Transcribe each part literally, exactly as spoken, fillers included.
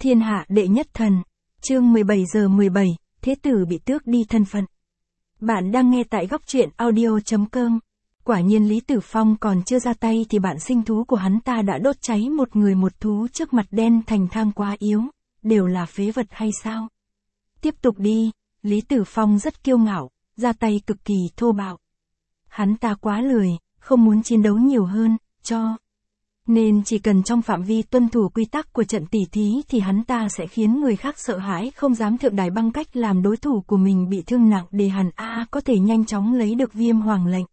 Thiên hạ đệ nhất thần. Chương mười bảy giờ mười bảy, thế tử bị tước đi thân phận. Bạn đang nghe tại góc truyện audio chấm com. Quả nhiên Lý Tử Phong còn chưa ra tay thì bạn sinh thú của hắn ta đã đốt cháy một người một thú trước mặt đen thành thang quá yếu, đều là phế vật hay sao? Tiếp tục đi, Lý Tử Phong rất kiêu ngạo, ra tay cực kỳ thô bạo. Hắn ta quá lười, không muốn chiến đấu nhiều hơn, cho nên chỉ cần trong phạm vi tuân thủ quy tắc của trận tỉ thí thì hắn ta sẽ khiến người khác sợ hãi không dám thượng đài bằng cách làm đối thủ của mình bị thương nặng để hắn A có thể nhanh chóng lấy được viêm hoàng lệnh.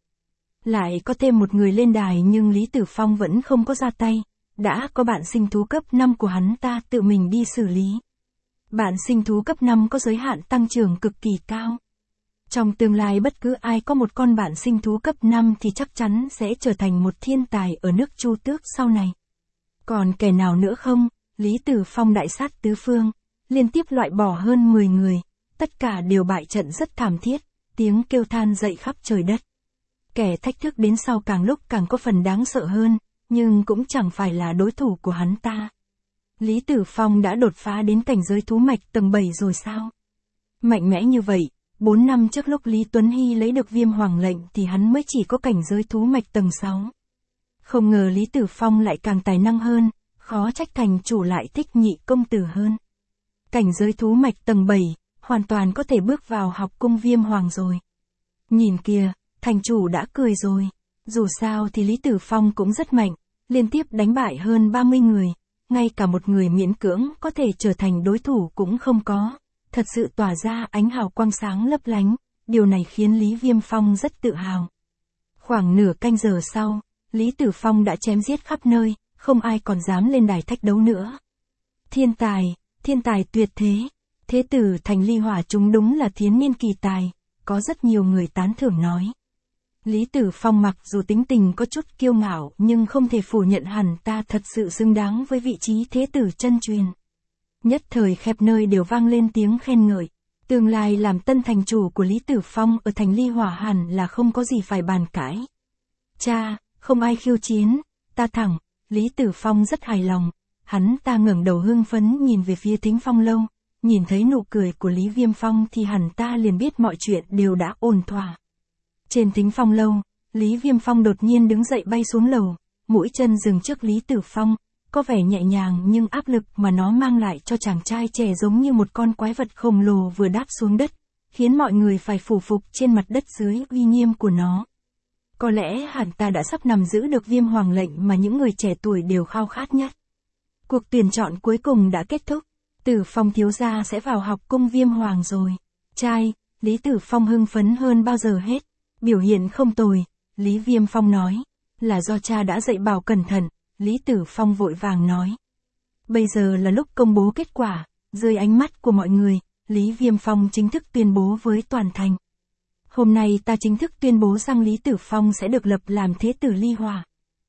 Lại có thêm một người lên đài nhưng Lý Tử Phong vẫn không có ra tay, đã có bạn sinh thú cấp năm của hắn ta tự mình đi xử lý. Bạn sinh thú cấp năm có giới hạn tăng trưởng cực kỳ cao. Trong tương lai bất cứ ai có một con bạn sinh thú cấp năm thì chắc chắn sẽ trở thành một thiên tài ở nước Chu Tước sau này. Còn kẻ nào nữa không? Lý Tử Phong đại sát tứ phương, liên tiếp loại bỏ hơn mười người, tất cả đều bại trận rất thảm thiết, tiếng kêu than dậy khắp trời đất. Kẻ thách thức đến sau càng lúc càng có phần đáng sợ hơn, nhưng cũng chẳng phải là đối thủ của hắn ta. Lý Tử Phong đã đột phá đến cảnh giới thú mạch tầng bảy rồi sao? Mạnh mẽ như vậy. Bốn năm trước lúc Lý Tuấn Hy lấy được viêm hoàng lệnh thì hắn mới chỉ có cảnh giới thú mạch tầng sáu. Không ngờ Lý Tử Phong lại càng tài năng hơn, khó trách thành chủ lại thích nhị công tử hơn. Cảnh giới thú mạch tầng bảy, hoàn toàn có thể bước vào học cung viêm hoàng rồi. Nhìn kìa, thành chủ đã cười rồi. Dù sao thì Lý Tử Phong cũng rất mạnh, liên tiếp đánh bại hơn ba mươi người, ngay cả một người miễn cưỡng có thể trở thành đối thủ cũng không có. Thật sự tỏa ra ánh hào quang sáng lấp lánh, điều này khiến Lý Viêm Phong rất tự hào. Khoảng nửa canh giờ sau, Lý Tử Phong đã chém giết khắp nơi, không ai còn dám lên đài thách đấu nữa. Thiên tài, thiên tài tuyệt thế, thế tử thành ly hỏa chúng đúng là thiến niên kỳ tài, có rất nhiều người tán thưởng nói. Lý Tử Phong mặc dù tính tình có chút kiêu ngạo nhưng không thể phủ nhận hẳn ta thật sự xứng đáng với vị trí thế tử chân truyền. Nhất thời khắp nơi đều vang lên tiếng khen ngợi. Tương lai làm tân thành chủ của Lý Tử Phong ở thành Ly Hỏa hẳn là không có gì phải bàn cãi. Cha, không ai khiêu chiến, ta thẳng, Lý Tử Phong rất hài lòng. Hắn ta ngẩng đầu hưng phấn nhìn về phía Thính Phong Lâu, nhìn thấy nụ cười của Lý Viêm Phong thì hẳn ta liền biết mọi chuyện đều đã ổn thỏa. Trên Thính Phong Lâu, Lý Viêm Phong đột nhiên đứng dậy bay xuống lầu, mũi chân dừng trước Lý Tử Phong. Có vẻ nhẹ nhàng nhưng áp lực mà nó mang lại cho chàng trai trẻ giống như một con quái vật khổng lồ vừa đáp xuống đất, khiến mọi người phải phủ phục trên mặt đất dưới uy nghiêm của nó. Có lẽ hẳn ta đã sắp nắm giữ được viêm hoàng lệnh mà những người trẻ tuổi đều khao khát nhất. Cuộc tuyển chọn cuối cùng đã kết thúc, Tử Phong thiếu gia sẽ vào học cung viêm hoàng rồi. Trai, Lý Tử Phong hưng phấn hơn bao giờ hết, biểu hiện không tồi, Lý Viêm Phong nói, là do cha đã dạy bảo cẩn thận. Lý Tử Phong vội vàng nói. Bây giờ là lúc công bố kết quả, dưới ánh mắt của mọi người, Lý Viêm Phong chính thức tuyên bố với toàn thành. Hôm nay ta chính thức tuyên bố rằng Lý Tử Phong sẽ được lập làm thế tử Ly Hỏa.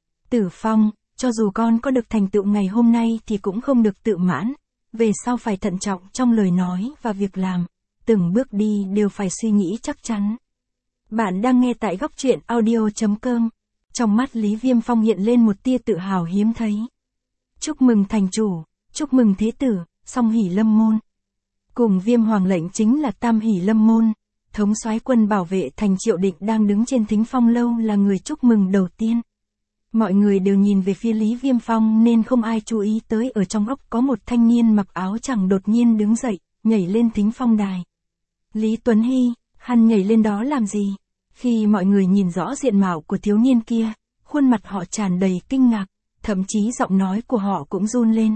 Tử Phong, cho dù con có được thành tựu ngày hôm nay thì cũng không được tự mãn, về sau phải thận trọng trong lời nói và việc làm, từng bước đi đều phải suy nghĩ chắc chắn. Bạn đang nghe tại góc truyện audio chấm com. Trong mắt Lý Viêm Phong hiện lên một tia tự hào hiếm thấy. Chúc mừng thành chủ, chúc mừng thế tử, song hỷ lâm môn. Cùng viêm hoàng lệnh chính là tam hỷ lâm môn. Thống soái quân bảo vệ thành Triệu Định đang đứng trên Thính Phong Lâu là người chúc mừng đầu tiên. Mọi người đều nhìn về phía Lý Viêm Phong nên không ai chú ý tới ở trong ốc có một thanh niên mặc áo choàng đột nhiên đứng dậy, nhảy lên Thính Phong đài. Lý Tuấn Hy, hắn nhảy lên đó làm gì? Khi mọi người nhìn rõ diện mạo của thiếu niên kia, khuôn mặt họ tràn đầy kinh ngạc, thậm chí giọng nói của họ cũng run lên.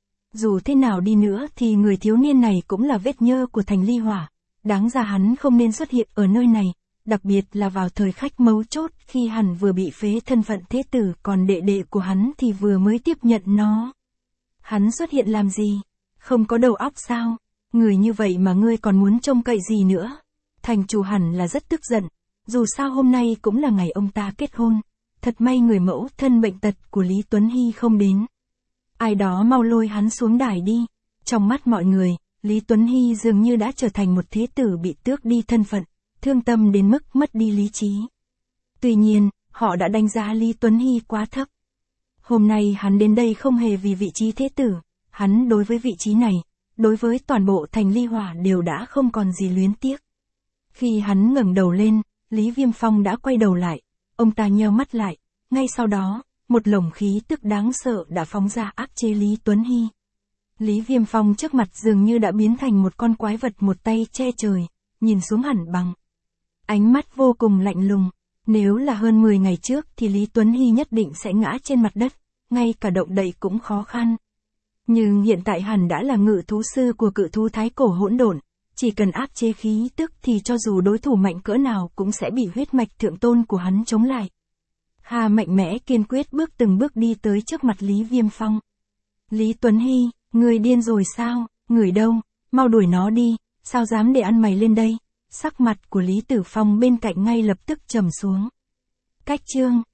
Dù thế nào đi nữa thì người thiếu niên này cũng là vết nhơ của thành Ly Hỏa, đáng ra hắn không nên xuất hiện ở nơi này, đặc biệt là vào thời khắc mấu chốt khi hắn vừa bị phế thân phận thế tử còn đệ đệ của hắn thì vừa mới tiếp nhận nó. Hắn xuất hiện làm gì? Không có đầu óc sao? Người như vậy mà ngươi còn muốn trông cậy gì nữa? Thành chủ hẳn là rất tức giận. Dù sao hôm nay cũng là ngày ông ta kết hôn, thật may người mẫu thân bệnh tật của Lý Tuấn Hy không đến. Ai đó mau lôi hắn xuống đài đi. Trong mắt mọi người, Lý Tuấn Hy dường như đã trở thành một thế tử bị tước đi thân phận, thương tâm đến mức mất đi lý trí. Tuy nhiên, họ đã đánh giá Lý Tuấn Hy quá thấp. Hôm nay hắn đến đây không hề vì vị trí thế tử, Hắn đối với vị trí này, đối với toàn bộ thành Ly Hỏa đều đã không còn gì luyến tiếc. Khi hắn ngẩng đầu lên, Lý Viêm Phong đã quay đầu lại, ông ta nheo mắt lại, ngay sau đó, một lồng khí tức đáng sợ đã phóng ra áp chế Lý Tuấn Hy. Lý Viêm Phong trước mặt dường như đã biến thành một con quái vật một tay che trời, nhìn xuống hẳn bằng. Ánh mắt vô cùng lạnh lùng, nếu là hơn mười ngày trước thì Lý Tuấn Hy nhất định sẽ ngã trên mặt đất, ngay cả động đậy cũng khó khăn. Nhưng hiện tại hắn đã là ngự thú sư của cự thú thái cổ hỗn độn, chỉ cần áp chế khí tức thì cho dù đối thủ mạnh cỡ nào cũng sẽ bị huyết mạch thượng tôn của hắn chống lại. Hà mạnh mẽ kiên quyết bước từng bước đi tới trước mặt Lý Viêm Phong. Lý Tuấn Hy, người điên rồi sao, người đâu, mau đuổi nó đi, sao dám để ăn mày lên đây. Sắc mặt của Lý Tử Phong bên cạnh ngay lập tức trầm xuống. Cách chương